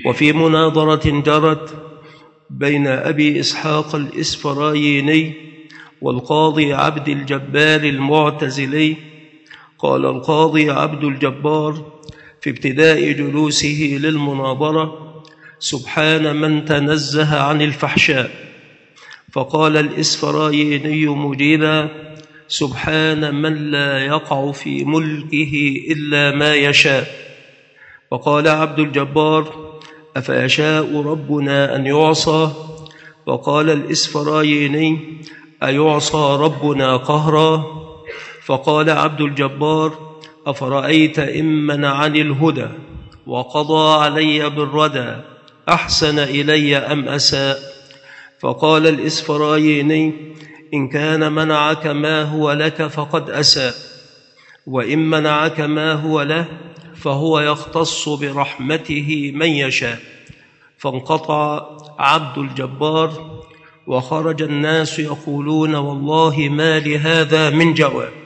وفي مناظرة جرت بين أبي إسحاق الإسفرايني والقاضي عبد الجبار المعتزلي، قال القاضي عبد الجبار في ابتداء جلوسه للمناظرة: سبحان من تنزه عن الفحشاء. فقال الإسفرايني مجيبا: سبحان من لا يقع في ملكه إلا ما يشاء. فقال عبد الجبار: أفيشاء ربنا أن يعصى؟ وقال الإسفرايني: أيعصى ربنا قهرا؟ فقال عبد الجبار: أفرأيت إن منعني الهدى وقضى علي بالردى أحسن إلي أم أساء؟ فقال الإسفرايني: إن كان منعك ما هو لك فقد أساء، وإن منعك ما هو له فهو يختص برحمته من يشاء. فانقطع عبد الجبار، وخرج الناس يقولون: والله ما لهذا من جواب.